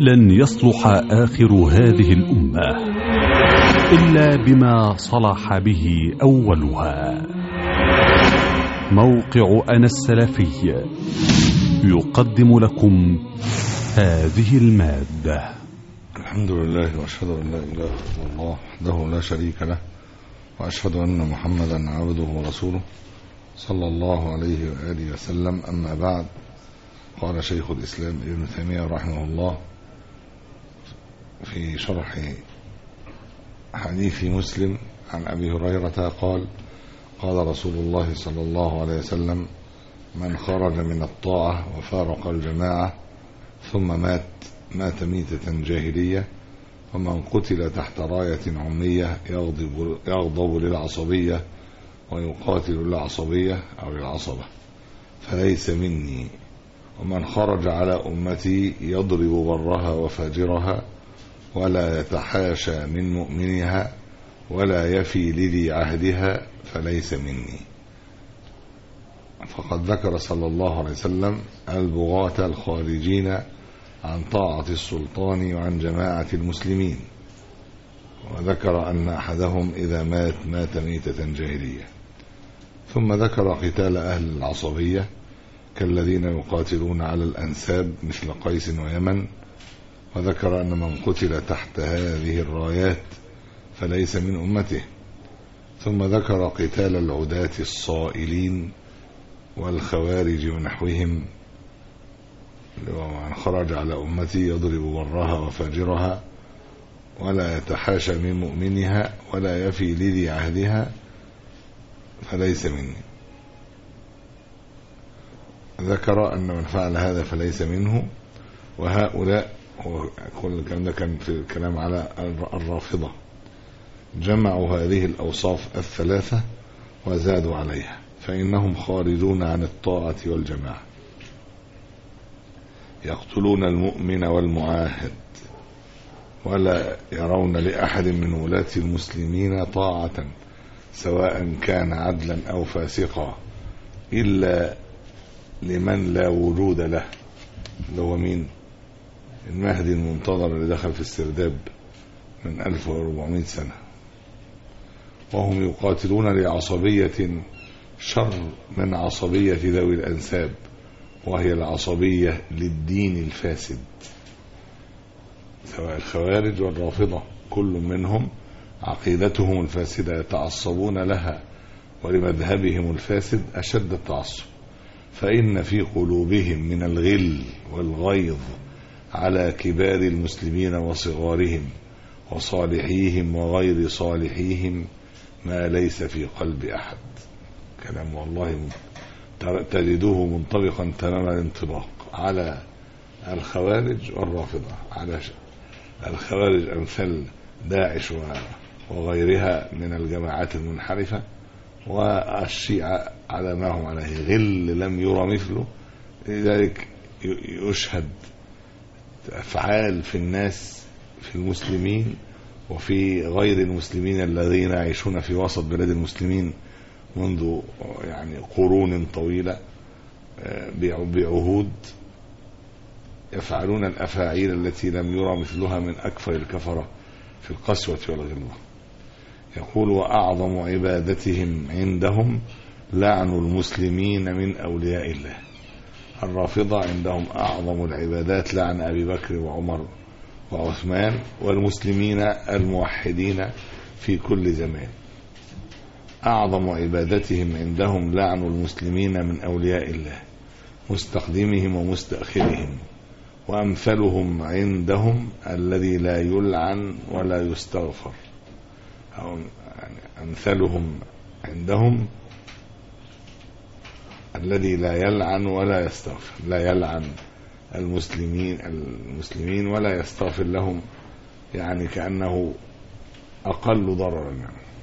لن يصلح آخر هذه الأمة إلا بما صلح به أولها. موقع أنا السلفي يقدم لكم هذه المادة. الحمد لله وأشهد أن لا إله إلا الله وحده لا شريك له، وأشهد أن محمدا عبده ورسوله صلى الله عليه وآله وسلم. أما بعد، قال شيخ الإسلام ابن تيمية رحمه الله في شرح حديث مسلم عن أبي هريرة قال: قال رسول الله صلى الله عليه وسلم: من خرج من الطاعة وفارق الجماعة ثم مات ميتة جاهلية، ومن قتل تحت راية عمية يغضب للعصبية ويقاتل للعصبية أو للعصبة فليس مني. ومن خرج على أمتي يضرب برها وفاجرها ولا يتحاشى من مؤمنها ولا يفي لذي عهدها فليس مني. فقد ذكر صلى الله عليه وسلم البغاة الخارجين عن طاعة السلطان وعن جماعة المسلمين، وذكر أن أحدهم إذا مات ميتة جاهلية. ثم ذكر قتال أهل العصبية كالذين يقاتلون على الأنساب مثل قيس ويمن، وذكر أن من قتل تحت هذه الرايات فليس من أمته. ثم ذكر قتال العداة الصائلين والخوارج ونحوهم، ومن خرج على أمتي يضرب برها وفاجرها ولا يتحاشى من مؤمنها ولا يفي لذي عهدها فليس مني. ذكر أن من فعل هذا فليس منه. وهؤلاء، كل الكلام ده كان في الكلام على الرافضة، جمعوا هذه الأوصاف الثلاثة وزادوا عليها، فإنهم خارجون عن الطاعة والجماعة، يقتلون المؤمن والمعاهد، ولا يرون لأحد من ولاة المسلمين طاعة سواء كان عدلا أو فاسقا إلا لمن لا وجود له، اللي هو مين؟ المهدي المنتظر اللي دخل في السرداب من 1400 سنة. وهم يقاتلون لعصبية شر من عصبية ذوي الأنساب، وهي العصبية للدين الفاسد، سواء الخوارج والرافضة كل منهم عقيدتهم الفاسدة يتعصبون لها ولمذهبهم الفاسد أشد التعصب، فإن في قلوبهم من الغل والغيظ على كبار المسلمين وصغارهم وصالحيهم وغير صالحيهم ما ليس في قلب أحد. كلام والله تجده منطبقا تمام الانطباق على الخوارج والرافضة. على الخوارج أمثال داعش وغيرها من الجماعات المنحرفة، والشيعة على ما هم عليه غل لم يرى مثله. لذلك يشهد أفعال في الناس، في المسلمين وفي غير المسلمين الذين يعيشون في وسط بلاد المسلمين منذ قرون طويلة بعهود، يفعلون الأفاعيل التي لم يرى مثلها من أكثر الكفرة في القسوة والغلظة. يقول: وأعظم عبادتهم عندهم لعن المسلمين من أولياء الله. الرافضة عندهم أعظم العبادات لعن أبي بكر وعمر وعثمان والمسلمين الموحدين في كل زمان. أعظم عبادتهم عندهم لعن المسلمين من أولياء الله مستقدمهم ومستأخرهم. وأمثلهم عندهم الذي لا يلعن ولا يستغفر، أو أمثلهم عندهم الذي لا يلعن ولا يستغفر، لا يلعن المسلمين ولا يستغفر لهم، كأنه أقل ضررا.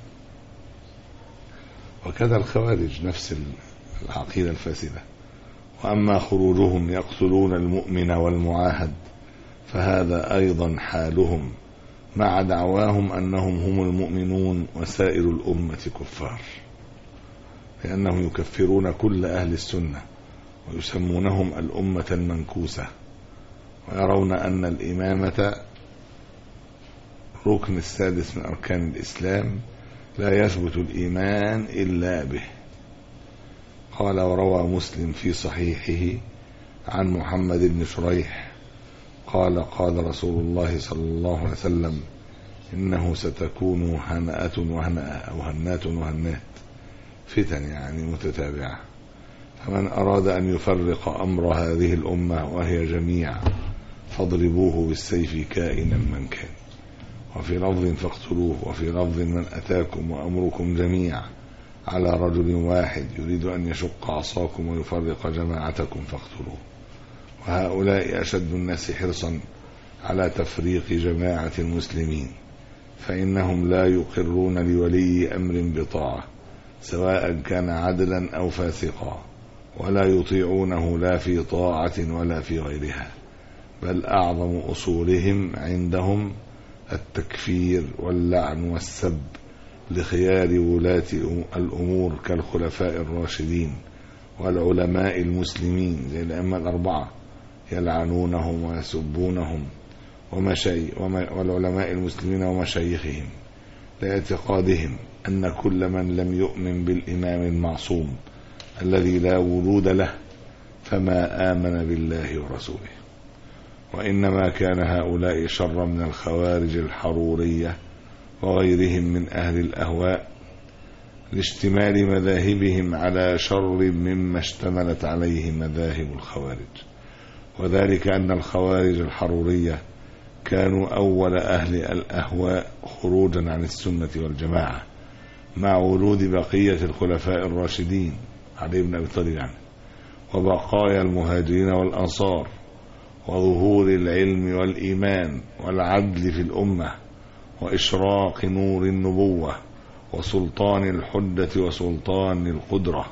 وكذا الخوارج نفس العقيدة الفاسدة. وأما خروجهم يقتلون المؤمن والمعاهد فهذا أيضا حالهم، مع دعواهم أنهم هم المؤمنون وسائر الأمة كفار، لأنهم يكفرون كل أهل السنة ويسمونهم الأمة المنكوسة، ويرون أن الإمامة ركن السادس من أركان الإسلام لا يثبت الإيمان إلا به. قال: وروى مسلم في صحيحه عن محمد بن شريح قال: قال رسول الله صلى الله عليه وسلم: إنه ستكون هنأة وهناء أو هنات وهنات، فتن يعني متتابعة، فمن أراد أن يفرق أمر هذه الأمة وهي جميع فاضربوه بالسيف كائنا من كان، وفي لفظ فاقتلوه، وفي لفظ من أتاكم وأمركم جميع على رجل واحد يريد أن يشق عصاكم ويفرق جماعتكم فاقتلوه. وهؤلاء أشد الناس حرصا على تفريق جماعة المسلمين، فإنهم لا يقرون لولي أمر بطاعة سواء كان عدلا أو فاسقا، ولا يطيعونه لا في طاعة ولا في غيرها، بل أعظم أصولهم عندهم التكفير واللعن والسب لخيار ولاة الأمور كالخلفاء الراشدين والعلماء المسلمين زي الأئمة الأربعة، يلعنونهم ويسبونهم والعلماء المسلمين ومشايخهم، لاعتقادهم أن كل من لم يؤمن بالإمام المعصوم الذي لا وجود له فما آمن بالله ورسوله. وإنما كان هؤلاء شر من الخوارج الحرورية وغيرهم من أهل الأهواء لاشتمال مذاهبهم على شر مما اشتملت عليه مذاهب الخوارج، وذلك أن الخوارج الحرورية كانوا أول أهل الأهواء خروجا عن السنة والجماعة مع ولود بقية الخلفاء الراشدين علي بن أبي طالب عنه، وبقايا المهاجرين والأنصار، وظهور العلم والإيمان والعدل في الأمة، وإشراق نور النبوة، وسلطان الحجة وسلطان القدرة.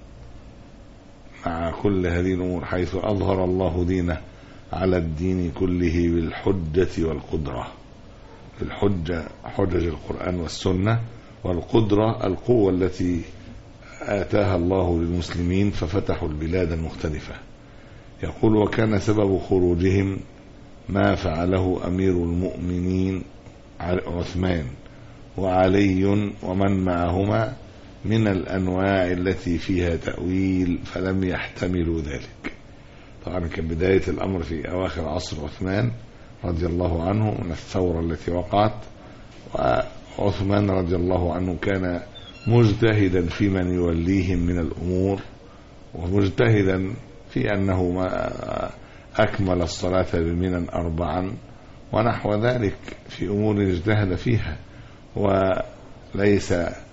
مع كل هذه الأمور حيث أظهر الله دينه على الدين كله بالحجة والقدرة. الحجة حجج القرآن والسنة، والقدرة القوة التي آتاها الله للمسلمين ففتحوا البلاد المختلفة. يقول: وكان سبب خروجهم ما فعله أمير المؤمنين عثمان وعلي ومن معهما من الأنواع التي فيها تأويل فلم يحتملوا ذلك. طبعا كان بداية الأمر في أواخر عصر عثمان رضي الله عنه من الثورة التي وقعت، وعثمان رضي الله عنه كان مجتهدا في من يوليهم من الأمور، ومجتهدا في أنه ما أكمل الصلاة بمنى 4 ونحو ذلك في أمور اجتهد فيها، وليس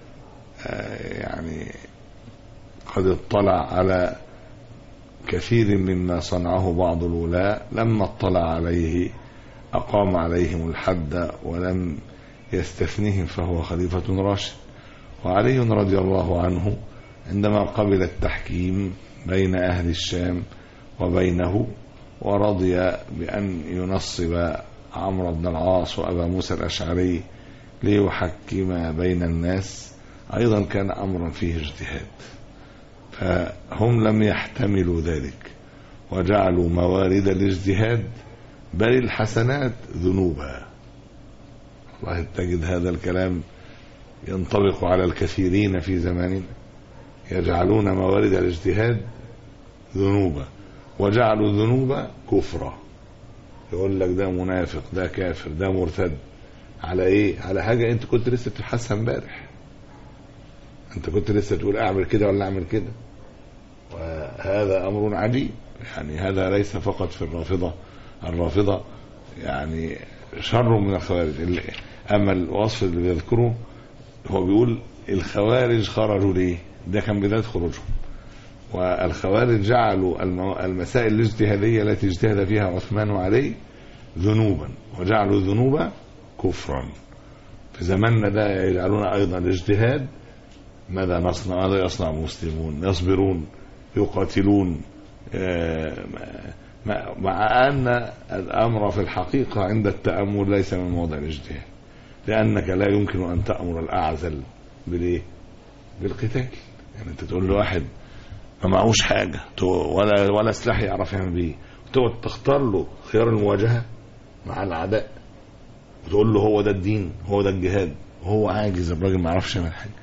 يعني قد اطلع على كثير مما صنعه بعض الولاة. لما اطلع عليه أقام عليهم الحد ولم يستثنهم، فهو خليفة راشد. وعلي رضي الله عنه عندما قبل التحكيم بين أهل الشام وبينه ورضي بأن ينصب عمرو بن العاص وأبا موسى الأشعري ليحكم بين الناس، أيضا كان أمرا فيه اجتهاد، فهم لم يحتملوا ذلك وجعلوا موارد الاجتهاد بل الحسنات ذنوبا. والله تجد هذا الكلام ينطبق على الكثيرين في زماننا، يجعلون موارد الاجتهاد ذنوبا وجعلوا الذنوب كفرا. يقول لك ده منافق، ده كافر، ده مرتد. على ايه؟ على حاجة انت كنت لسه بتحسن امبارح، انت كنت لسه تقول اعمل كده ولا اعمل كده. وهذا امر عجيب، يعني هذا ليس فقط في الرافضة يعني شر من الخوارج. اما الوصف اللي بيذكره هو بيقول الخوارج خرجوا ليه؟ ده كان بداية خروجهم. والخوارج جعلوا المسائل الاجتهادية التي اجتهد فيها عثمان وعلي ذنوبا، وجعلوا الذنوب كفرا. في زماننا ده يجعلون أيضا الاجتهاد ماذا نصنع؟ ماذا يصنع المسلمون؟ يصبرون، يقاتلون، مع أن الأمر في الحقيقة عند التأمل ليس من موضع الاجتهاد، لأنك لا يمكن أن تأمر الأعزل بالقتال. يعني أنت تقول له واحد ما معهوش حاجة ولا سلاح يعرف يعمل بيه، تقعد تختار له خيار المواجهة مع الأعداء وتقول له هو ده الدين، هو ده الجهاد، وهو عاجز الراجل ما يعرفش يعمل حاجة.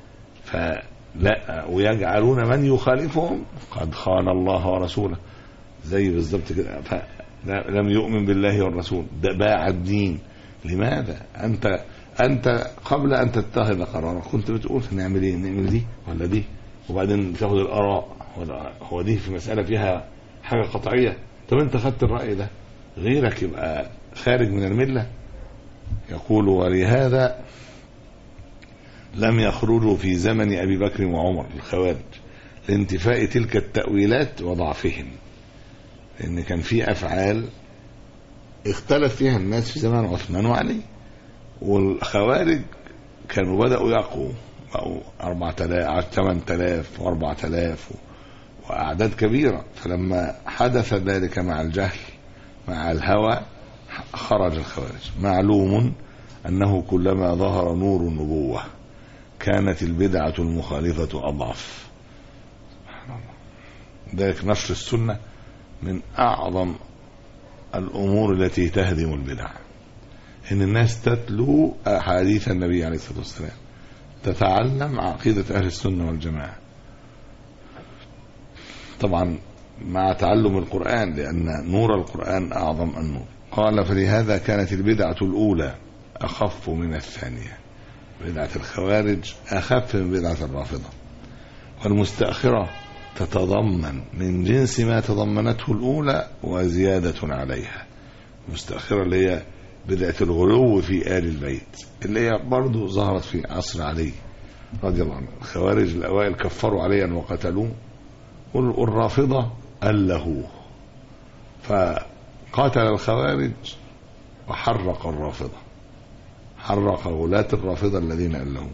فلا، ويجعلون من يخالفهم قد خان الله ورسوله، زي بالظبط كده. فلم يؤمن بالله والرسول، ده باع الدين. لماذا؟ أنت قبل أن تتخذ قرارا كنت بتقول نعمل إيه، نعمل دي ولا دي، وبعدين بتاخد الآراء. هو دي في مسألة فيها حاجة قطعية، طب أنت خدت الرأي ده، غيرك يبقى خارج من الملة. يقول ولهذا لم يخرجوا في زمن أبي بكر وعمر الخوارج لانتفاء تلك التأويلات وضعفهم، لأن كان في أفعال اختلف فيها الناس في زمان عثمان وعلي، والخوارج كانوا بدأوا يقوا، بقوا 4000 8000 و4000 وأعداد كبيرة. فلما حدث ذلك مع الجهل مع الهوى خرج الخوارج. معلوم أنه كلما ظهر نور النبوة كانت البدعة المخالفة أضعف. سبحان الله. ذلك نشر السنة من أعظم الأمور التي تهدم البدع، إن الناس تتلو أحاديث النبي عليه الصلاة والسلام، تتعلم عقيدة أهل السنة والجماعة، طبعا مع تعلم القرآن، لأن نور القرآن أعظم النور. قال فلهذا كانت البدعة الأولى أخف من الثانية، بدعة الخوارج أخف من بدعة الرافضة، والمستأخرة تتضمن من جنس ما تضمنته الأولى وزيادة عليها. المستأخرة اللي هي بدعة الغلو في آل البيت، اللي هي برضو ظهرت في عصر علي رضي الله عنه. الخوارج الأوائل كفروا عليا وقتلوه، والرافضة ألهوه، فقاتل الخوارج وحرق الرافضة، حرق غلاة الرافضة الذين ألهوه.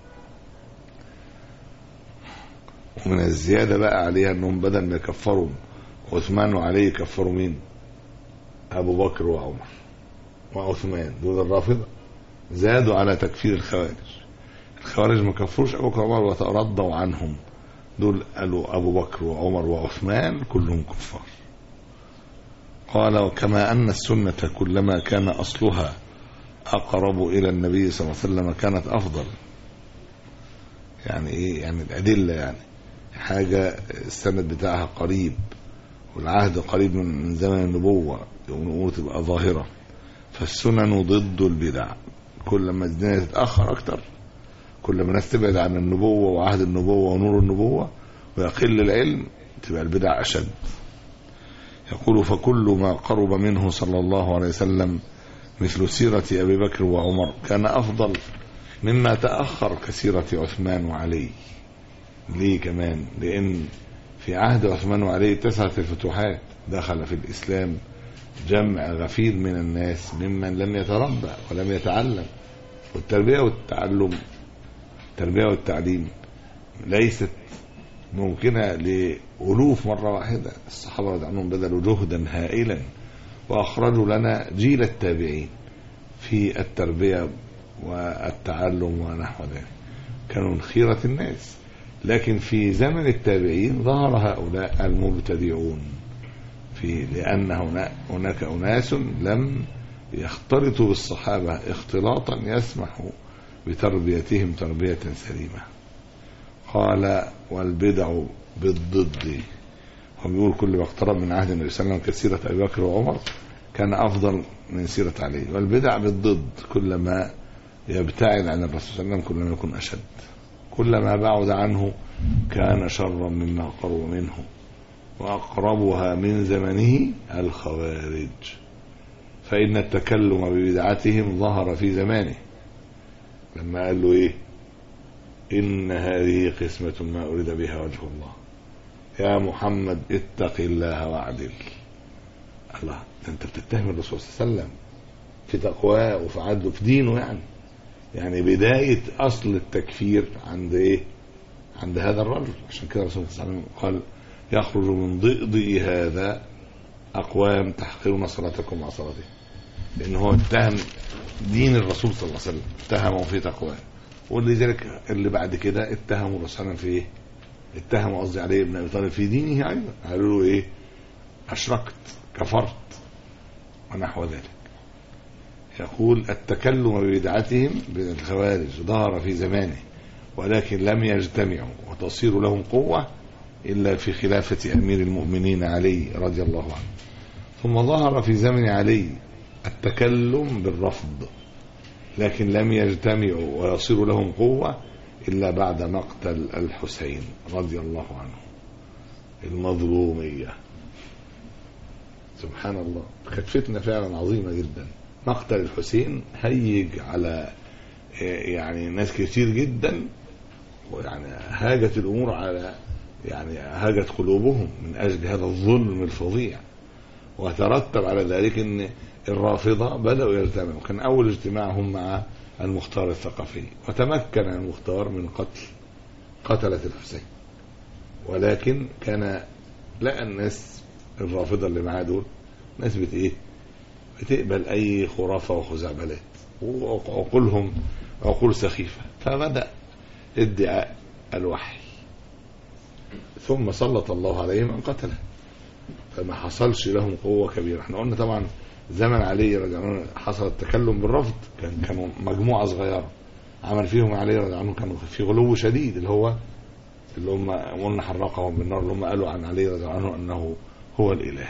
ومن الزيادة بقى عليها أنهم بدل ما يكفروا عثمان وعلي كفروا مين؟ أبو بكر وعمر وعثمان، دول الرافضة زادوا على تكفير الخوارج. الخوارج ما كفروش أبو بكر وعمر وتردوا عنهم، دول قالوا أبو بكر وعمر وعثمان كلهم كفار. قال وكما أن السنة كلما كان أصلها أقرب إلى النبي صلى الله عليه وسلم كانت أفضل. يعني إيه؟ يعني الأدلة، يعني حاجة السند بتاعها قريب والعهد قريب من زمن النبوة، ونقول تبقى ظاهرة. فالسنن ضد البدع، كل ما الدنيا تتأخر أكتر، كل ما الناس تبعد عن النبوة وعهد النبوة ونور النبوة ويقل العلم، تبقى البدع أشد. يقول فكل ما قرب منه صلى الله عليه وسلم مثل سيرة أبي بكر وعمر كان أفضل مما تأخر كسيرة عثمان وعلي. ليه كمان؟ لأن في عهد عثمان وعلي 9 الفتوحات، دخل في الإسلام جمع غفير من الناس ممن لم يتربى ولم يتعلم. والتربية والتعلم، التربية والتعليم ليست ممكنة لألوف مرة واحدة. الصحابة رضي الله عنهم بذلوا جهدا هائلا وأخرجوا لنا جيل التابعين في التربية والتعلم ونحو ذلك، كانوا من خيرة الناس. لكن في زمن التابعين ظهر هؤلاء المبتدعون، لأن هناك أناس لم يختلطوا بالصحابة اختلاطا يسمح بتربيتهم تربية سليمة. قال والبدع بالضد، هم بيقول كل ما اقترب من عهد النبي صلى الله عليه وسلم كسيرة أبي بكر وعمر كان أفضل من سيرة علي. والبدع بالضد، كلما يبتعد عن الرسول صلى الله عليه وسلم كلما يكون أشد، كلما بعد عنه كان شرا مما قرب منه. وأقربها من زمنه الخوارج، فإن التكلم ببدعتهم ظهر في زمانه لما قال له إيه؟ إن هذه قسمة ما أريد بها وجه الله، يا محمد اتق الله واعدل. الله، أنت بتتهم الرسول صلى الله عليه وسلم في تقواه وفي عدله في دينه. يعني بداية أصل التكفير عند إيه؟ عند هذا الرجل. عشان كده الرسول صلى الله عليه وسلم قال يخرج من ضئضئ هذا أقوام تحقرون صلاتكم مع صلاته، لأنه هو اتهم دين الرسول صلى الله عليه وسلم، اتهمه في تقواه. ولذلك اللي بعد كده اتهموا الرسول في إيه؟ اتهموا قصدي عليه ابن أبي طالب في دينه أيضا، قالوا له إيه؟ أشركت، كفرت ونحو ذلك. يقول التكلم ببدعتهم بالخوارج ظهر في زمانه ولكن لم يجتمعوا وتصير لهم قوة إلا في خلافة أمير المؤمنين علي رضي الله عنه. ثم ظهر في زمن علي التكلم بالرفض لكن لم يجتمعوا ويصير لهم قوة إلا بعد مقتل الحسين رضي الله عنه. المظلومية سبحان الله كانت فتنة فعلا عظيمة جدا. مقتل الحسين هيج على يعني ناس كتير جدا، ويعني هاجت الأمور على يعني هاجت قلوبهم من أجل هذا الظلم الفظيع. وترتب على ذلك أن الرافضة بدأوا يجتمعوا. كان أول اجتماعهم مع المختار الثقفي، وتمكن المختار من قتلة الحسين، ولكن كان لقى الناس الرافضة اللي معاه دول ناس بتقبل أي خرافة وخزعبلات وعقولهم عقول سخيفة، فبدأ ادعاء الوحي، ثم سلط الله عليهم أن قتله، فما حصلش لهم قوة كبيرة. احنا قلنا طبعا زمن علي رضي الله عنه حصل التكلم بالرفض، كانوا مجموعة صغيرة عمل فيهم علي رضي الله عنه، كانوا في غلو شديد اللي هم قلنا حرقهم بالنار، اللي هم قالوا عن علي رضي الله عنه أنه هو الإله.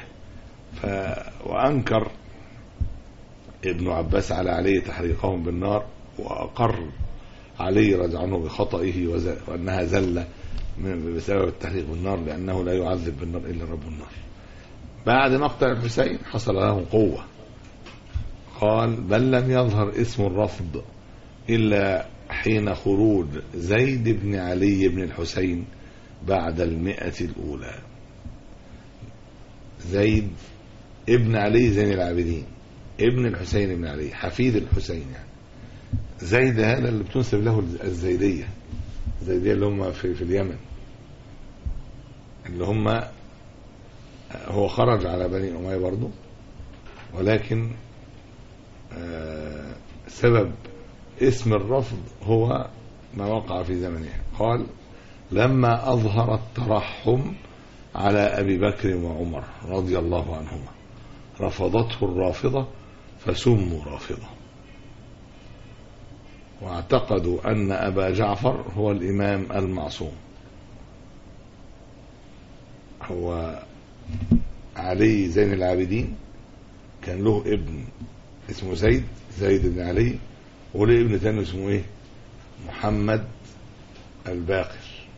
وأنكر ابن عباس على علي تحريقهم بالنار، وأقر علي رضي الله عنه بخطئه وأنها زلة بسبب التحريق بالنار، لأنه لا يعذب بالنار إلا رب النار. بعد مقتل الحسين حصل لهم قوة. قال بل لم يظهر اسم الرفض إلا حين خروج زيد بن علي بن الحسين بعد 100 الأولى. زيد ابن علي زين العابدين ابن الحسين بن علي حفيد الحسين، يعني زيد هذا اللي بتنسب له الزيدية اللي هم في اليمن، اللي هم هو خرج على بني أمية برضو، ولكن سبب اسم الرفض هو ما وقع في زمنه. قال لما أظهر الترحم على أبي بكر وعمر رضي الله عنهما رفضته الرافضة فسموا رافضة، واعتقدوا أن أبا جعفر هو الإمام المعصوم. هو علي زين العابدين كان له ابن اسمه زيد بن علي، وله ابن ثاني اسمه محمد الباقر.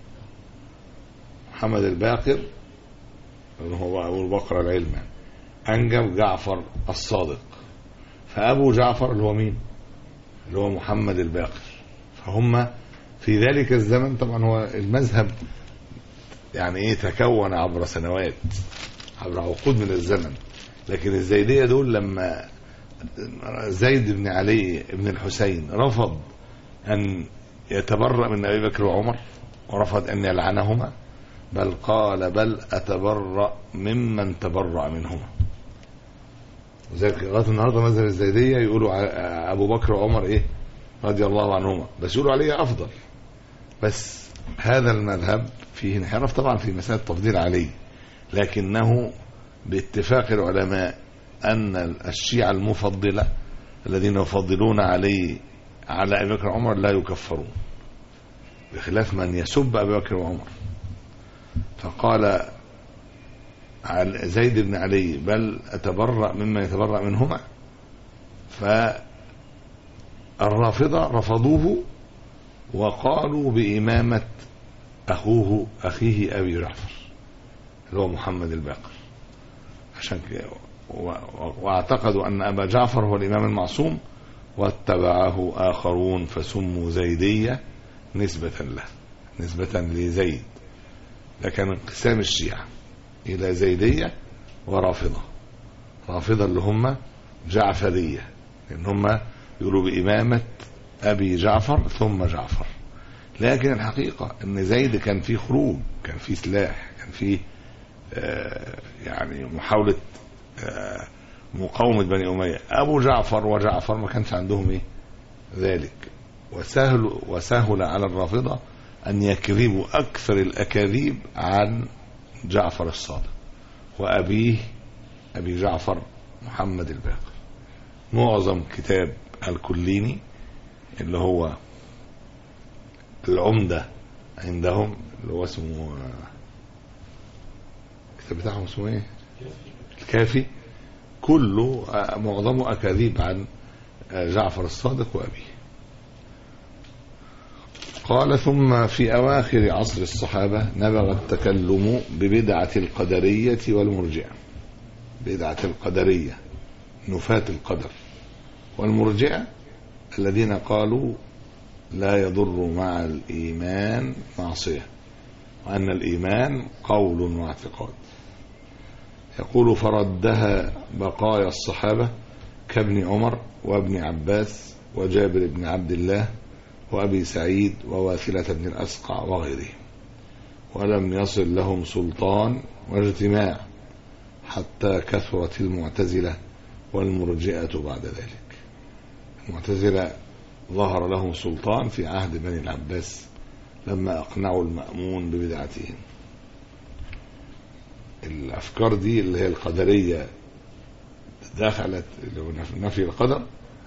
محمد الباقر اللي هو أبو بكر العلم أنجب جعفر الصادق، فأبو جعفر اللي هو مين؟ اللي هو محمد الباقر. فهم في ذلك الزمن طبعا هو المذهب يعني تكون عبر سنوات، عبر عقود من الزمن، لكن الزيدية دول لما زيد بن علي بن الحسين رفض أن يتبرأ من أبي بكر وعمر ورفض أن يلعنهما، بل قال بل أتبرأ ممن تبرأ منهما. وذلك لغاية النهاردة مذهب الزيدية يقولوا أبو بكر وعمر رضي الله عنهما، بس يقولوا عليه أفضل. بس هذا المذهب فيه انحراف طبعا في مسألة تفضيل علي، لكنه باتفاق العلماء أن الشيعة المفضلة الذين يفضلون علي على أبي بكر وعمر لا يكفرون، بخلاف من يسب أبي بكر وعمر. فقال زيد بن علي بل أتبرأ مما يتبرأ منهما، فالرافضة رفضوه وقالوا بإمامة أخيه أبي جعفر اللي هو محمد الباقر، عشان واعتقدوا أن أبا جعفر هو الإمام المعصوم، واتبعه آخرون فسموا زيدية نسبة له، نسبة لزيد. لكن انقسام الشيعة إلى زيدية ورافضة. رافضة اللي هم جعفرية، لأن هم يقولوا بإمامة أبي جعفر ثم جعفر، لكن الحقيقة أن زيد كان فيه خروج، كان فيه سلاح، كان فيه يعني محاولة مقاومة بني أمية. أبو جعفر وجعفر ما كانش عندهم ذلك، وسهل على الرافضة أن يكذبوا أكثر الأكاذيب عن جعفر الصادق وأبيه أبي جعفر محمد الباقر. معظم كتاب الكليني اللي هو العمدة عندهم، اللي هو اسمه الكتاب بتاعهم اسمه ايه؟ الكافي، كله معظمه أكاذيب عن جعفر الصادق وأبيه. قال: ثم في أواخر عصر الصحابة نبغ التكلم ببدعة القدرية والمرجئة. بدعة القدرية نفاة القدر، والمرجئة الذين قالوا لا يضر مع الإيمان معصية، وأن الإيمان قول واعتقاد. يقول: فردها بقايا الصحابة كابن عمر وابن عباس وجابر بن عبد الله وأبي سعيد وواثلة بن الأسقع وغيرهم، ولم يصل لهم سلطان واجتماع حتى كثرت المعتزلة والمرجئة بعد ذلك. المعتزلة ظهر لهم سلطان في عهد بني العباس لما أقنعوا المأمون ببدعتهم. الأفكار دي اللي هي القدرية دخلت نفي القدر،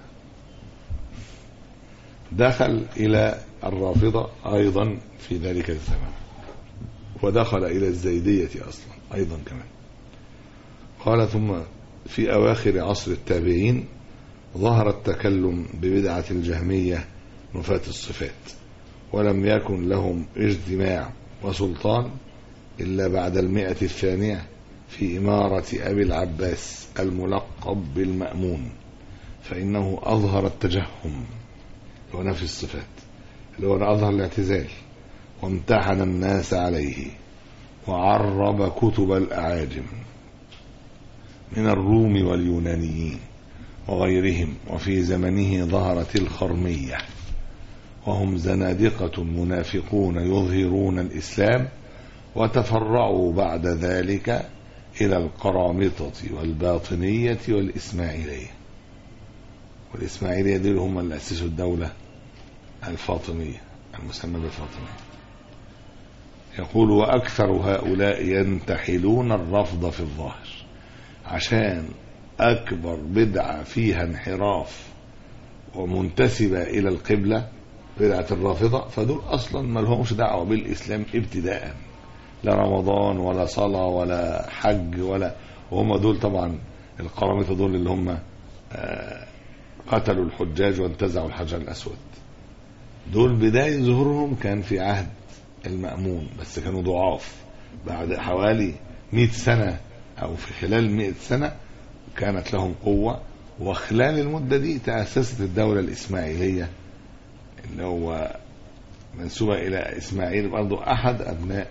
دخل إلى الرافضة أيضا في ذلك الزمان، ودخل إلى الزيدية أصلا أيضا كمان. قال: ثم في أواخر عصر التابعين ظهر التكلم ببدعة الجهمية نفاة الصفات، ولم يكن لهم اجتماع وسلطان إلا بعد 100 الثانية في إمارة أبي العباس الملقب بالمأمون، فإنه أظهر التجهم ونفي الصفات، اللي هو أظهر الاعتزال، وامتحن الناس عليه، وعرب كتب الأعاجم من الروم واليونانيين وغيرهم. وفي زمنه ظهرت الخرمية، وهم زنادقة منافقون يظهرون الإسلام، وتفرعوا بعد ذلك إلى القرامطة والباطنية والإسماعيلية. والإسماعيلية دي هم اللي أسسوا الدولة الفاطمية المسمى بالفاطمية. يقول: وأكثر هؤلاء ينتحلون الرفض في الظاهر، عشان أكبر بدعة فيها انحراف ومنتسبة إلى القبلة بدعة الرافضة، فدول أصلا ما لهمش دعوة بالإسلام ابتداء، لا رمضان ولا صلاة ولا حج ولا، وهم دول طبعا القرامطة دول اللي هم قتلوا الحجاج وانتزعوا الحجر الأسود. دول بداية ظهورهم كان في عهد المأمون، بس كانوا ضعاف. بعد حوالي 100 سنة أو في خلال 100 سنة كانت لهم قوة، وخلال المدة دي تأسست الدولة الإسماعيلية اللي هو منسوبة إلى إسماعيل، برضو أحد أبناء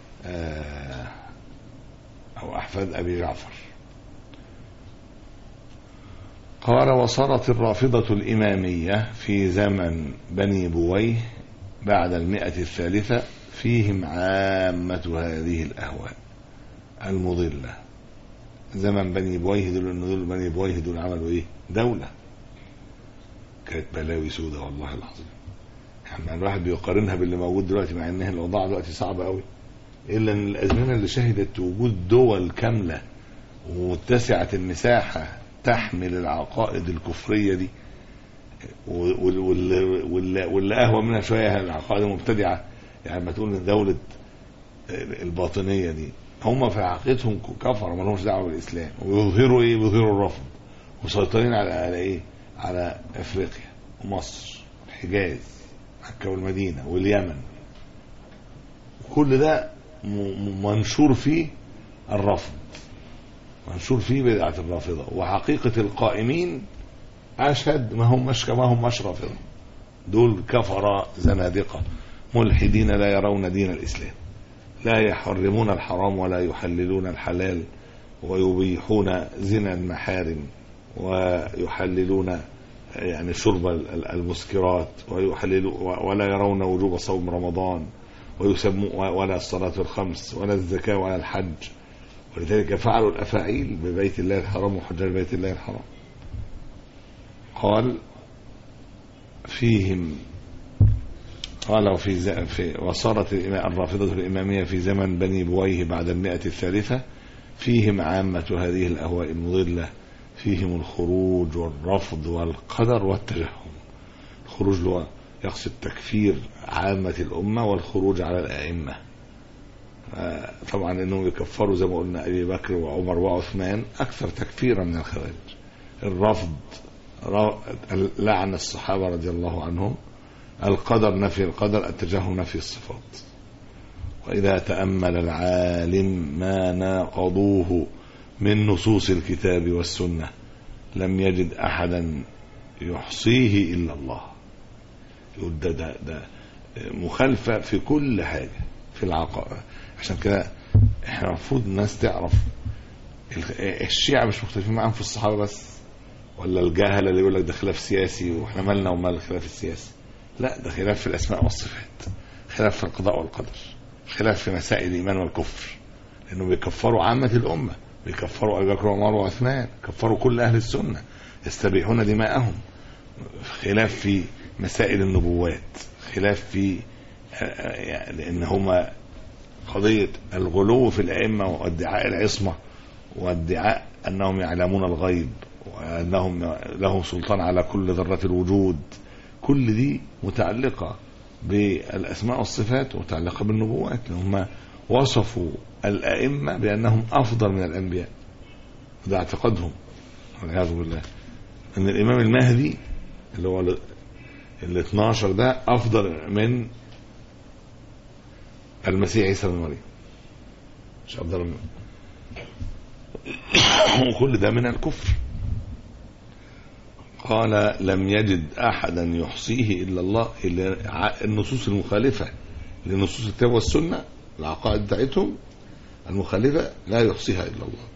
أو أحفاد أبي جعفر. قال: وصارت الرافضة الإمامية في زمن بني بويه بعد 100 الثالثة فيهم عامة هذه الأهواء المضلة. زمن بني بويه دول بني بويه دول عملوا إيه؟ دولة كانت بلاوي سودة والله العظيم. يعني الواحد بيقارنها باللي موجود دلوقتي، مع إن الأوضاع دلوقتي صعبة قوي، إلا أن الأزمنة اللي شهدت وجود دول كاملة ومتسعة المساحة تحمل العقائد الكفرية دي، واللي أهوى منها شوية العقائد المبتدعة. يعني ما تقول دولة الباطنية دي، هم في عقيدتهم كفر ما لهمش دعوة بالإسلام، ويظهروا إيه؟ بيظهروا الرفض، وسيطرين على إيه؟ على أفريقيا ومصر الحجاز مكة والمدينة واليمن. كل ده منشور فيه الرفض، منشور فيه بدعة الرافضة. وحقيقة القائمين أشهد ما هم مش رافضة، دول كفر زنادقة ملحدين لا يرون دين الإسلام، لا يحرمون الحرام ولا يحللون الحلال، ويبيحون زنا المحارم، ويحللون يعني شرب المسكرات، ولا يرون وجوب صوم رمضان، ولا الصلاة الخمس ولا الزكاة ولا الحج. ولذلك فعلوا الأفاعيل ببيت الله الحرام وحجاج بيت الله الحرام. قال: فيهم قال وصارت الرافضة الإمامية في زمن بني بويه بعد 100 الثالثة فيهم عامة هذه الأهواء المضلة، فيهم الخروج والرفض والقدر والتجهم. الخروج له يقصد تكفير عامة الأمة، والخروج على الأئمة. طبعا إنهم يكفروا زي ما قلنا أبي بكر وعمر وعثمان أكثر تكفيرا من الخوارج. الرفض لعن الصحابة رضي الله عنهم، القدر نفي القدر، التجهم نفي الصفات. وإذا تأمل العالم ما ناقضوه من نصوص الكتاب والسنة لم يجد أحدا يحصيه إلا الله. يقول ده مخالفة في كل حاجة في العقائد. عشان كده احنا المفروض الناس تعرف الشيعة مش مختلفين معاهم في الصحابة بس، ولا الجهلة اللي يقول لك ده خلاف سياسي واحنا مالنا ومال الخلاف السياسي. لا، ده خلاف في الأسماء والصفات، خلاف في القضاء والقدر، خلاف في مسائل الإيمان والكفر، لأنه بيكفروا عامة الأمة، بيكفروا أبي بكر وعمر وعثمان، كفروا كل أهل السنة، يستبيحون دماءهم. خلاف في مسائل النبوات، خلاف في لأن هما قضية الغلو في الأئمة وادعاء العصمة وادعاء أنهم يعلمون الغيب وأنهم لهم سلطان على كل ذرة الوجود. كل دي متعلقة بالأسماء والصفات ومتعلقة بالنبوات، لأنهم وصفوا الأئمة بأنهم أفضل من الأنبياء. وده اعتقادهم والعياذ بالله، أن الإمام المهدي اللي هو ال 12 ده أفضل من المسيح عيسى بن مريم، مش أفضل منه. وكل ده من الكفر. قال لم يجد أحدا يحصيه إلا الله. النصوص المخالفة لنصوص الكتاب والسنة، العقائد بتاعتهم المخالفة لا يحصيها إلا الله.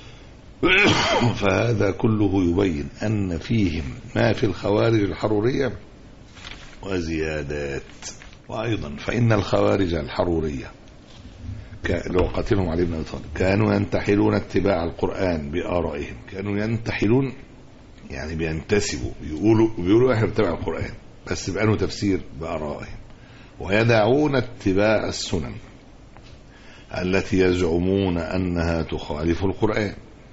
فهذا كله يبين أن فيهم ما في الخوارج الحرورية وزيادات. وأيضا فإن الخوارج الحرورية لو قتلهم علي بن أبي طالب كانوا ينتحلون اتباع القرآن بآرائهم. كانوا ينتحلون يعني بينتسبوا، بيقولوا احنا بنتبع القرآن بس بأنه تفسير بآرائهم، ويدعون اتباع السنن التي يزعمون أنها تخالف القرآن.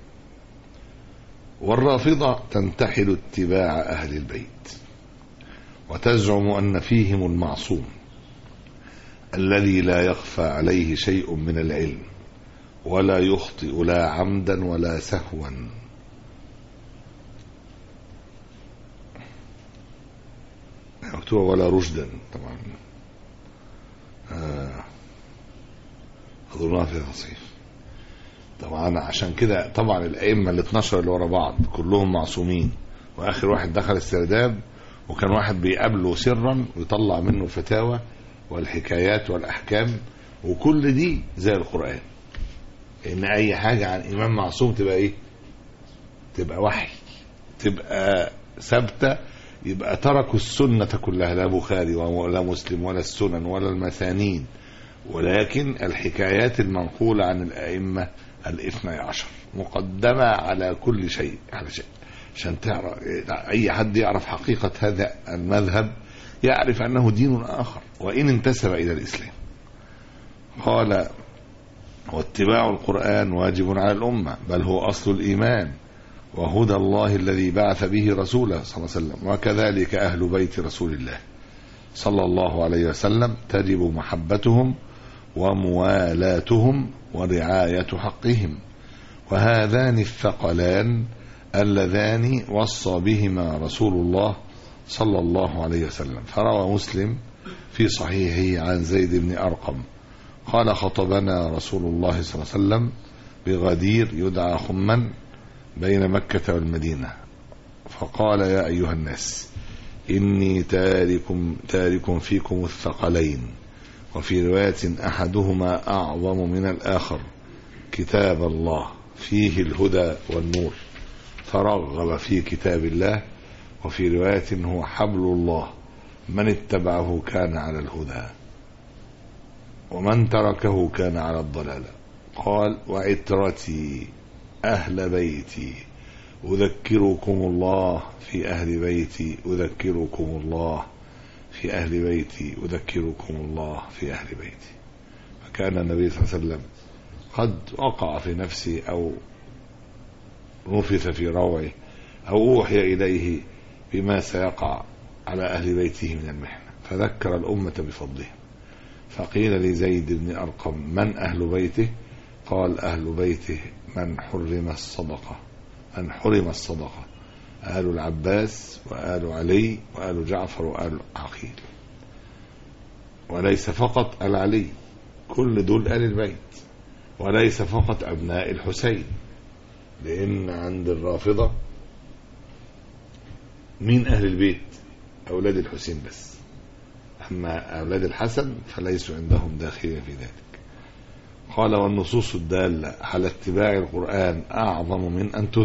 والرافضة تنتحل اتباع أهل البيت وتزعم أن فيهم المعصوم الذي لا يخفى عليه شيء من العلم ولا يخطئ لا عمدا ولا سهوا. مكتوبة ولا رشدا طبعا، أظنها في تصحيف طبعا. عشان كده طبعا الأئمة ال 12 اللي ورا بعض كلهم معصومين، وآخر واحد دخل السرداب وكان واحد بيقابله سرا ويطلع منه فتاوى والحكايات والأحكام، وكل دي زي القرآن. إن أي حاجة عن إمام معصوم تبقى إيه؟ تبقى وحي، تبقى ثابتة. يبقى تركوا السنة كلها، لا بخاري ولا مسلم ولا السنن ولا المسانين، ولكن الحكايات المنقولة عن الأئمة الاثني عشر مقدمة على كل شيء عشان تعرف أي حد يعرف حقيقة هذا المذهب يعرف أنه دين آخر وإن انتسب إلى الإسلام. قال واتباع القرآن واجب على الأمة بل هو أصل الإيمان وهدى الله الذي بعث به رسوله صلى الله عليه وسلم، وكذلك أهل بيت رسول الله صلى الله عليه وسلم تجب محبتهم وموالاتهم ورعاية حقهم. وهذان الثقلان اللذان وصى بهما رسول الله صلى الله عليه وسلم. فروى مسلم في صحيحه عن زيد بن أرقم قال خطبنا رسول الله صلى الله عليه وسلم بغدير يدعى خما بين مكة والمدينة، فقال يا أيها الناس إني تارك فيكم الثقلين، وفي رواية أحدهما أعظم من الآخر، كتاب الله فيه الهدى والنور، فرغب في كتاب الله. وفي رواية هو حبل الله من اتبعه كان على الهدى ومن تركه كان على الضلالة. قال وعترتي أهل بيتي أذكركم الله في أهل بيتي أذكركم الله في أهل بيتي أذكركم الله في أهل بيتي. فكان النبي صلى الله عليه وسلم قد وقع في نفسه أو نفث في روعه أو أوحي إليه بما سيقع على أهل بيته من المحنة، فذكر الأمة بفضلهم. فقيل لزيد بن أرقم: من أهل بيته؟ قال: أهل بيته من حرم الصدقة، آل العباس وآل علي وآل جعفر وآل عقيل. وليس فقط آل علي، كل دول آل البيت، وليس فقط أبناء الحسين، لأن عند الرافضة مين أهل البيت؟ أولاد الحسين بس، أما أولاد الحسن فليسوا عندهم داخلين في ذلك. قال: والنصوص الدالة على اتباع القرآن أعظم من أن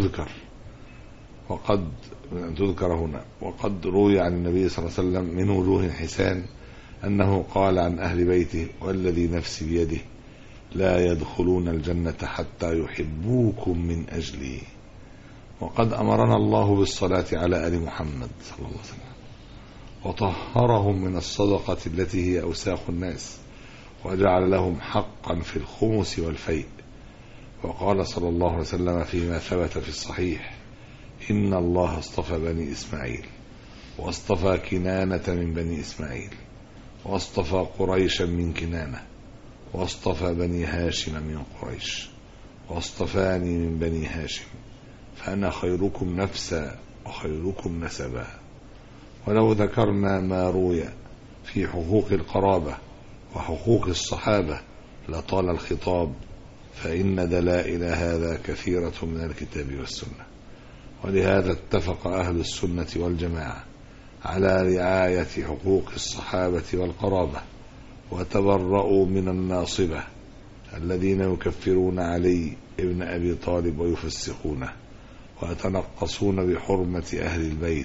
تذكر هنا. وقد روي عن النبي صلى الله عليه وسلم من وجوه حسان أنه قال عن أهل بيته: والذي نفسي بيده لا يدخلون الجنة حتى يحبوكم من أجلي. وقد أمرنا الله بالصلاة على آل محمد صلى الله عليه وسلم، وطهرهم من الصدقة التي هي أوساخ الناس، وجعل لهم حقا في الخمس والفيء. وقال صلى الله عليه وسلم فيما ثبت في الصحيح: إن الله اصطفى بني إسماعيل، واصطفى كنانة من بني إسماعيل، واصطفى قريشا من كنانة، واصطفى بني هاشم من قريش، واصطفاني من بني هاشم، فأنا خيركم نفسا وخيركم نسبا. ولو ذكرنا ما روي في حقوق القرابة وحقوق الصحابة لطال الخطاب، فإن دلائل هذا كثيرة من الكتاب والسنة. ولهذا اتفق أهل السنة والجماعة على رعاية حقوق الصحابة والقرابة، وتبرؤوا من الناصبة الذين يكفرون علي ابن أبي طالب ويفسقونه، ويتنقصون بحرمة أهل البيت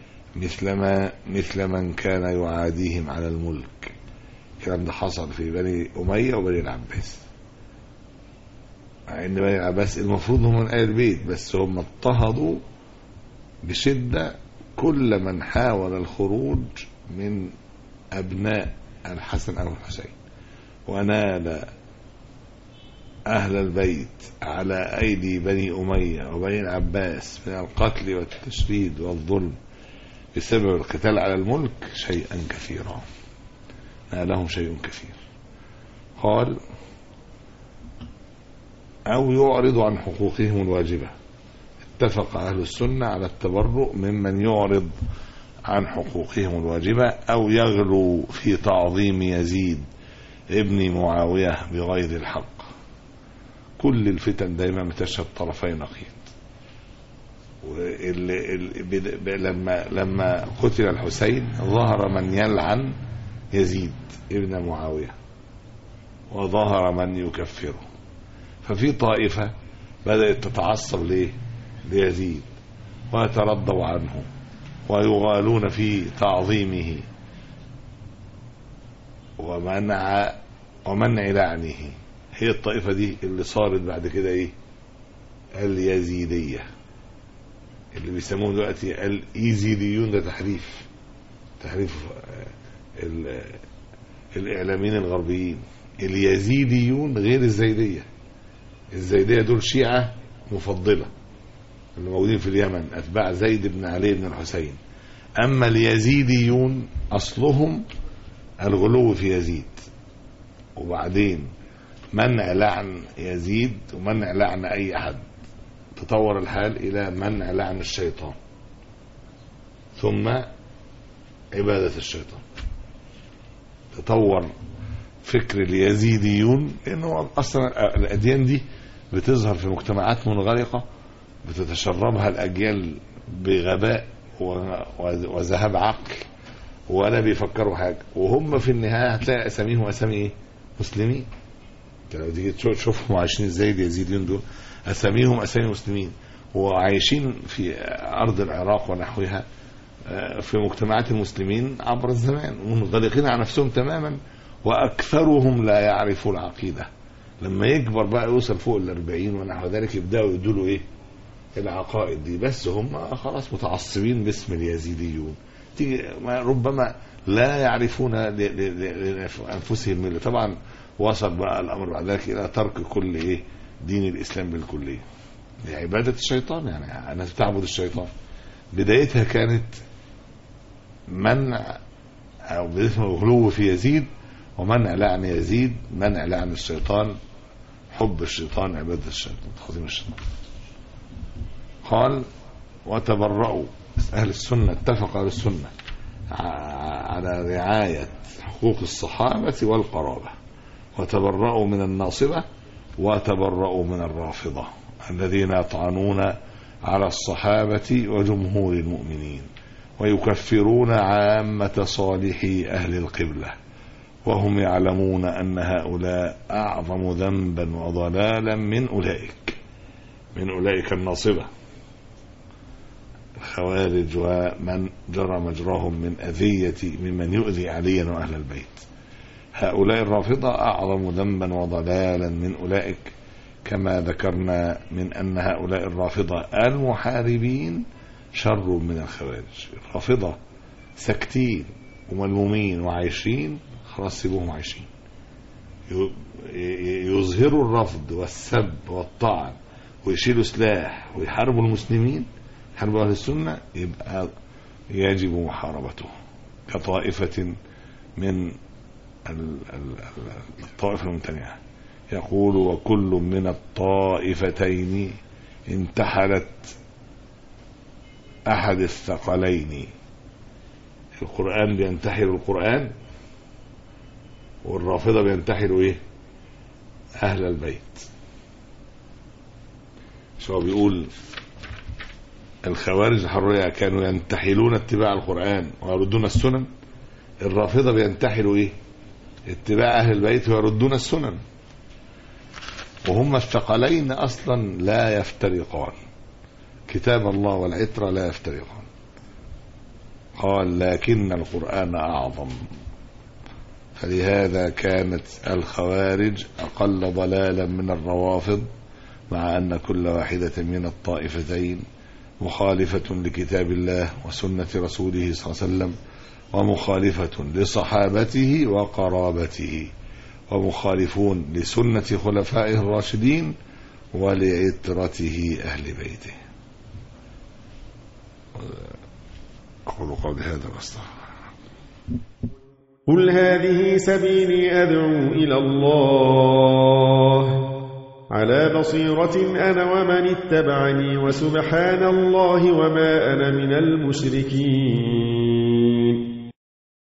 مثل من كان يعاديهم على الملك. الكلام ده حصل في بني أمية وبني العباس، مع ان بني العباس المفروض هم من آل البيت، بس هم اضطهدوا بشدة كل من حاول الخروج من أبناء الحسن أو الحسين، ونال أهل البيت على أيدي بني أمية وبني العباس من القتل والتشريد والظلم بسبب القتال على الملك شيئا كثيرا، نالهم شيء كثير. قال: أو يعرض عن حقوقهم الواجبة. اتفق أهل السنة على التبرؤ ممن يعرض عن حقوقهم الواجبة أو يغلو في تعظيم يزيد ابن معاوية بغير الحق. كل الفتن دايما بتشهد طرفي نقيض. لما قتل الحسين ظهر من يلعن يزيد ابن معاوية وظهر من يكفره، ففي طائفة بدأت تتعصب ليزيد ويترضوا عنه ويغالون في تعظيمه ومنع لعنه. هي الطائفة دي اللي صارت بعد كده اليزيدية، اللي بيسموه دلوقتي الإيزيديون. ده تحريف الإعلاميين الغربيين. اليزيديون غير الزيدية. الزيدية دول شيعة مفضلة اللي موجودين في اليمن، أتباع زيد بن علي بن الحسين. أما اليزيديون أصلهم الغلو في يزيد، وبعدين منع لعن يزيد ومنع لعن أي أحد. تطور الحال إلى منع لعن الشيطان، ثم عبادة الشيطان. تطور فكر اليزيديون، لأنه أصلا الأديان دي بتظهر في مجتمعات منغلقة بتتشربها الأجيال بغباء وذهاب عقل، ولا بيفكروا حاجة، وهم في النهاية هتلاقي أساميهم أسامي مسلمين. لو تيجي تشوفهم عايشين ازاي اليزيديون دول، أساميهم أسامي مسلمين، وعايشين في أرض العراق ونحوها في مجتمعات المسلمين عبر الزمان، ومنغلقين على نفسهم تماما، وأكثرهم لا يعرفوا العقيدة. لما يكبر بقى يوصل فوق 40 ونحو ذلك يبدأوا يدولوا العقائد دي، بس هم خلاص متعصبين باسم اليزيديون. ربما لا يعرفون لأنفسهم الملة طبعا، وصل بقى الأمر بعد ذلك إلى ترك كل دين الإسلام بالكلية لعبادة الشيطان. يعني الناس بتعبد الشيطان. بدايتها كانت منع أو بدايتها غلو في يزيد ومنع لعن يزيد، منع لعن الشيطان، حب الشيطان، عبادة الشيطان، تعظيم الشيطان. قال وتبرأوا. أهل السنة اتفق أهل السنة على رعاية حقوق الصحابة والقرابة، وتبرأوا من الناصبة وتبرأوا من الرافضة الذين يطعنون على الصحابة وجمهور المؤمنين ويكفرون عامة صالحي أهل القبلة، وهم يعلمون أن هؤلاء أعظم ذنبا وضلالا من أولئك الناصبة الخوارج ومن جرى مجراهم من أذية ممن يؤذي عليا وأهل البيت. هؤلاء الرافضة أعظم ذنبا وضلالا من أولئك، كما ذكرنا من أن هؤلاء الرافضة المحاربين شر من الخوارج. الرافضة ساكتين وملمومين وعايشين، خلاص سيبوهم عايشين، يظهروا الرفض والسب والطعن ويشيلوا سلاح ويحاربوا المسلمين، يحاربوا أهل السنة، يبقى يجب محاربته كطائفة من الطائفة الممتنعة. يقول وكل من الطائفتين انتحلت أحد الثقلين. القرآن بينتحل القرآن، والرافضة بينتحلوا أهل البيت. شو بيقول الخوارج الحرية كانوا ينتحلون اتباع القرآن ويردون السنن، الرافضة بينتحلوا اتباع أهل البيت ويردون السنن، وهم الثقلين أصلا لا يفترقان، كتاب الله والعترة لا يفترقان. قال لكن القرآن أعظم، فلهذا كانت الخوارج أقل ضلالا من الروافض، مع أن كل واحدة من الطائفتين مخالفة لكتاب الله وسنة رسوله صلى الله عليه وسلم، ومخالفة لصحابته وقرابته، ومخالفون لسنة خلفائه الراشدين ولعترته أهل بيته. أقول قولي هذا واستغفر. قل هذه سبيلي أدعو إلى الله على بصيرة أنا ومن اتبعني، وسبحان الله وما أنا من المشركين.